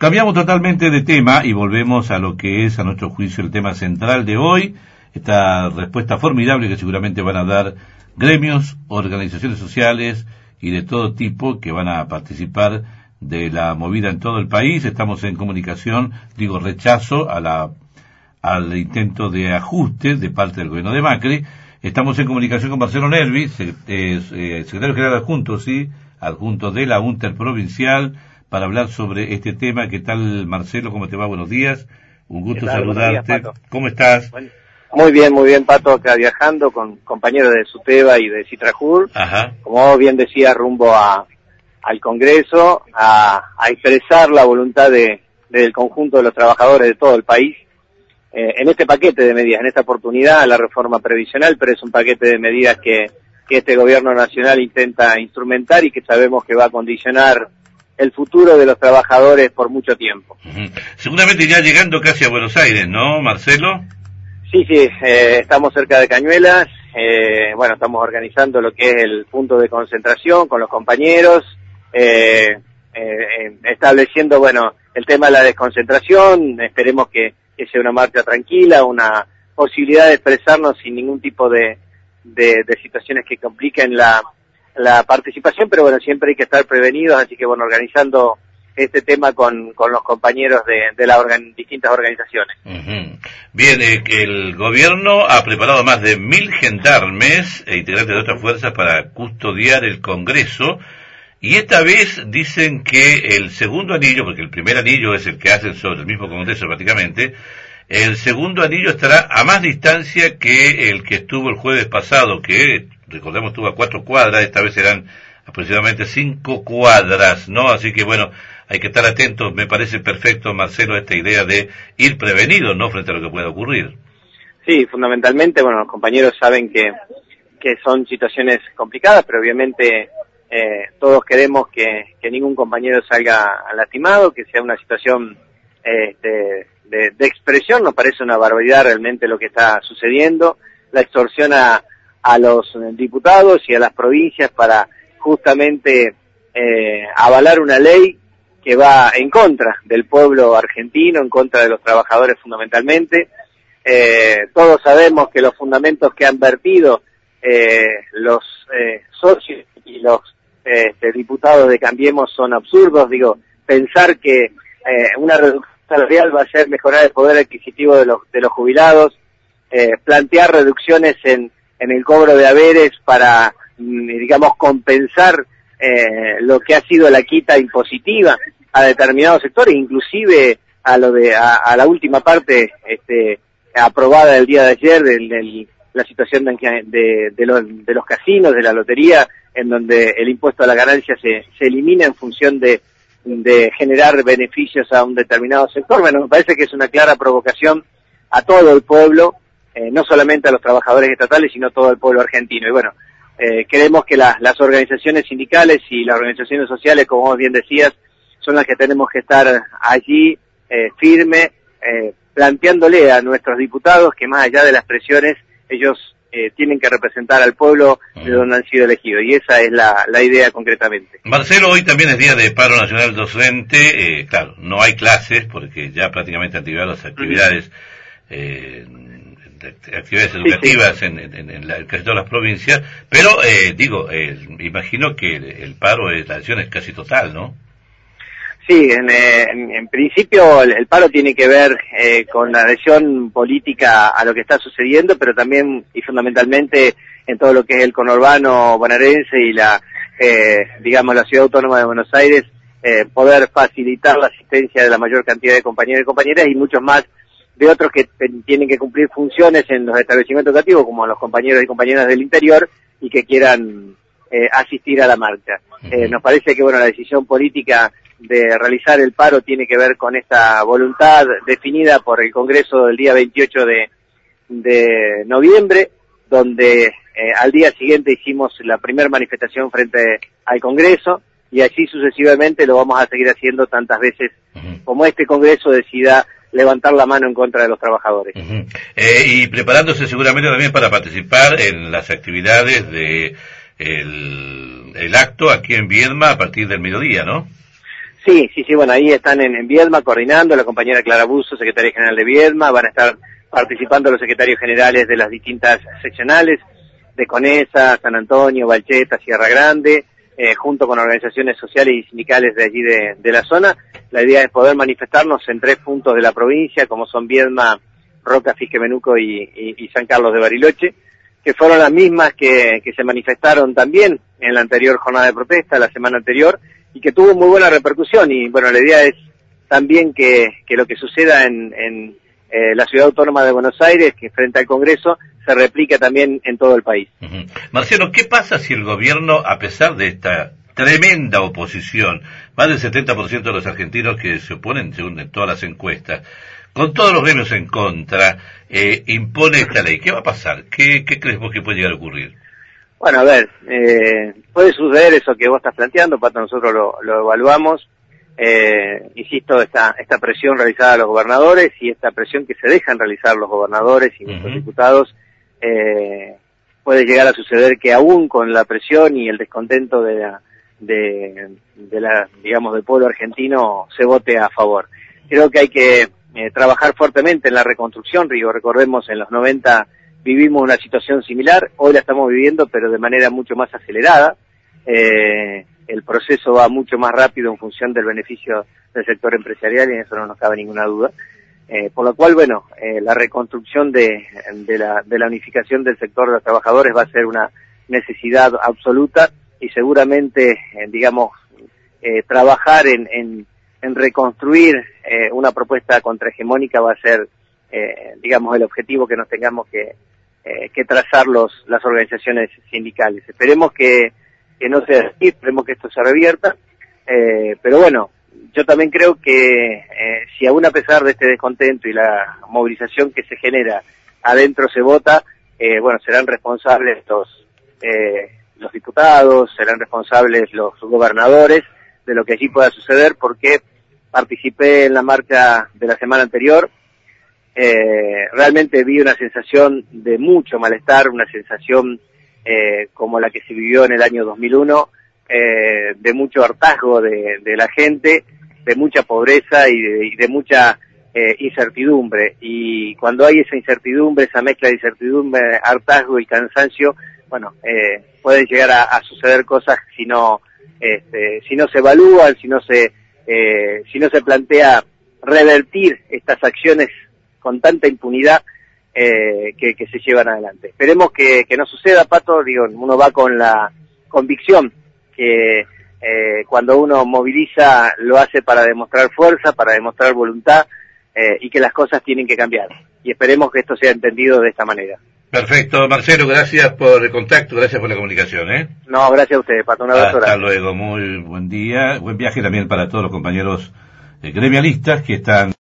Cambiamos totalmente de tema y volvemos a lo que es, a nuestro juicio, el tema central de hoy. Esta respuesta formidable que seguramente van a dar gremios, organizaciones sociales y de todo tipo que van a participar de la movida en todo el país. Estamos en comunicación, rechazo al intento de ajuste de parte del gobierno de Macri. Estamos en comunicación con Marcelo Nervi, secretario general adjunto de la UNTER provincial, para hablar sobre este tema. ¿Qué tal, Marcelo? ¿Cómo te va? Buenos días. Un gusto saludarte. Buenos días, ¿Cómo estás? Bueno, muy bien, Pato, acá viajando con compañeros de SUTEBA y de Citrajur. Ajá. Como bien decía, rumbo al Congreso, a expresar la voluntad del conjunto de los trabajadores de todo el país en este paquete de medidas, en esta oportunidad, la reforma previsional, pero es un paquete de medidas que este gobierno nacional intenta instrumentar y que sabemos que va a condicionar el futuro de los trabajadores por mucho tiempo. Uh-huh. Seguramente ya llegando casi a Buenos Aires, ¿no, Marcelo? Sí, estamos cerca de Cañuelas, estamos organizando lo que es el punto de concentración con los compañeros, estableciendo, el tema de la desconcentración. Esperemos que sea una marcha tranquila, una posibilidad de expresarnos sin ningún tipo de situaciones que compliquen la participación, pero siempre hay que estar prevenidos, así que organizando este tema con los compañeros de las distintas organizaciones. Uh-huh. Bien, el gobierno ha preparado más de 1.000 gendarmes e integrantes de otras fuerzas para custodiar el Congreso, y esta vez dicen que el segundo anillo, porque el primer anillo es el que hacen sobre el mismo Congreso prácticamente, el segundo anillo estará a más distancia que el que estuvo el jueves pasado, que recordemos estuvo a 4 cuadras, esta vez serán aproximadamente 5 cuadras, ¿no? Así que hay que estar atentos. Me parece perfecto, Marcelo, esta idea de ir prevenido, ¿no?, frente a lo que pueda ocurrir. Sí, fundamentalmente, los compañeros saben que son situaciones complicadas, pero obviamente todos queremos que ningún compañero salga lastimado, que sea una situación de expresión. Nos parece una barbaridad realmente lo que está sucediendo, la extorsión a los diputados y a las provincias para justamente avalar una ley que va en contra del pueblo argentino, en contra de los trabajadores fundamentalmente. Todos sabemos que los fundamentos que han vertido los socios y los diputados de Cambiemos son absurdos. Pensar que una reducción salarial va a hacer mejorar el poder adquisitivo de los jubilados, plantear reducciones en el cobro de haberes para, compensar lo que ha sido la quita impositiva a determinados sectores, inclusive a la última parte aprobada el día de ayer de la situación de los casinos, de la lotería, en donde el impuesto a la ganancia se elimina en función de generar beneficios a un determinado sector. Me parece que es una clara provocación a todo el pueblo, no solamente a los trabajadores estatales, sino a todo el pueblo argentino. Y creemos que las organizaciones sindicales y las organizaciones sociales, como vos bien decías, son las que tenemos que estar allí firme, planteándole a nuestros diputados que más allá de las presiones, ellos tienen que representar al pueblo de donde han sido elegidos, y esa es la idea concretamente. Marcelo, hoy también es día de paro nacional docente. Claro, no hay clases porque ya prácticamente han activado las actividades actividades educativas sí. en casi todas las provincias, pero imagino que el paro, la adhesión es casi total, ¿no? Sí, en principio el paro tiene que ver con la adhesión política a lo que está sucediendo, pero también y fundamentalmente en todo lo que es el conurbano bonaerense y la ciudad autónoma de Buenos Aires, poder facilitar la asistencia de la mayor cantidad de compañeros y compañeras, y muchos más de otros que tienen que cumplir funciones en los establecimientos educativos, como los compañeros y compañeras del interior, y que quieran asistir a la marcha. Nos parece que la decisión política de realizar el paro tiene que ver con esta voluntad definida por el Congreso del día 28 de noviembre, donde al día siguiente hicimos la primera manifestación frente al Congreso, y así sucesivamente lo vamos a seguir haciendo tantas veces como este Congreso decida levantar la mano en contra de los trabajadores. Y preparándose seguramente también para participar en las actividades de el acto aquí en Viedma a partir del mediodía, ¿no? Sí, bueno, ahí están en Viedma coordinando, la compañera Clara Buzo, secretaria general de Viedma, van a estar participando los secretarios generales de las distintas seccionales, de Conesa, San Antonio, Balcheta, Sierra Grande, junto con organizaciones sociales y sindicales de allí de la zona. La idea es poder manifestarnos en 3 puntos de la provincia, como son Viedma, Roca, Fisquemenuco y San Carlos de Bariloche, que fueron las mismas que se manifestaron también en la anterior jornada de protesta, la semana anterior, y que tuvo muy buena repercusión. Y bueno, la idea es también que lo que suceda en la Ciudad Autónoma de Buenos Aires, que frente al Congreso, se replica también en todo el país. Marcelo, ¿qué pasa si el gobierno, a pesar de esta tremenda oposición, más del 70% de los argentinos que se oponen, según en todas las encuestas, con todos los gremios en contra, impone esta ley? ¿Qué va a pasar? ¿Qué crees vos que puede llegar a ocurrir? Bueno, a ver, puede suceder eso que vos estás planteando, Pato, nosotros lo evaluamos. Insisto, esta presión realizada a los gobernadores y esta presión que se dejan realizar los gobernadores y los diputados, puede llegar a suceder que aún con la presión y el descontento digamos, del pueblo argentino, se vote a favor. Creo que hay que trabajar fuertemente en la reconstrucción. Recordemos, en los 90 vivimos una situación similar, hoy la estamos viviendo, pero de manera mucho más acelerada. El proceso va mucho más rápido en función del beneficio del sector empresarial, y en eso no nos cabe ninguna duda. Por lo cual, bueno, la reconstrucción de la unificación del sector de los trabajadores va a ser una necesidad absoluta, y seguramente, digamos, trabajar en reconstruir una propuesta contrahegemónica va a ser, digamos, el objetivo que nos tengamos que trazar las organizaciones sindicales. Esperemos que no sea así, esperemos que esto se revierta, pero bueno, yo también creo que si aún a pesar de este descontento y la movilización que se genera adentro se vota, bueno, serán responsables los diputados, serán responsables los gobernadores de lo que allí pueda suceder, porque participé en la marcha de la semana anterior. Realmente vi una sensación de mucho malestar, una sensación como la que se vivió en el año 2001, de mucho hartazgo de la gente, de mucha pobreza y de mucha incertidumbre. Y cuando hay esa incertidumbre, esa mezcla de incertidumbre, hartazgo y cansancio, bueno, pueden llegar a suceder cosas si no se evalúan, si no se plantea revertir estas acciones con tanta impunidad que se llevan adelante. Esperemos que no suceda, Pato. Digo, uno va con la convicción que cuando uno moviliza lo hace para demostrar fuerza, para demostrar voluntad, y que las cosas tienen que cambiar. Y esperemos que esto sea entendido de esta manera. Perfecto, Marcelo, gracias por el contacto, gracias por la comunicación. No, gracias a ustedes, Pato. Un abrazo. Hasta luego, muy buen día, buen viaje también para todos los compañeros gremialistas que están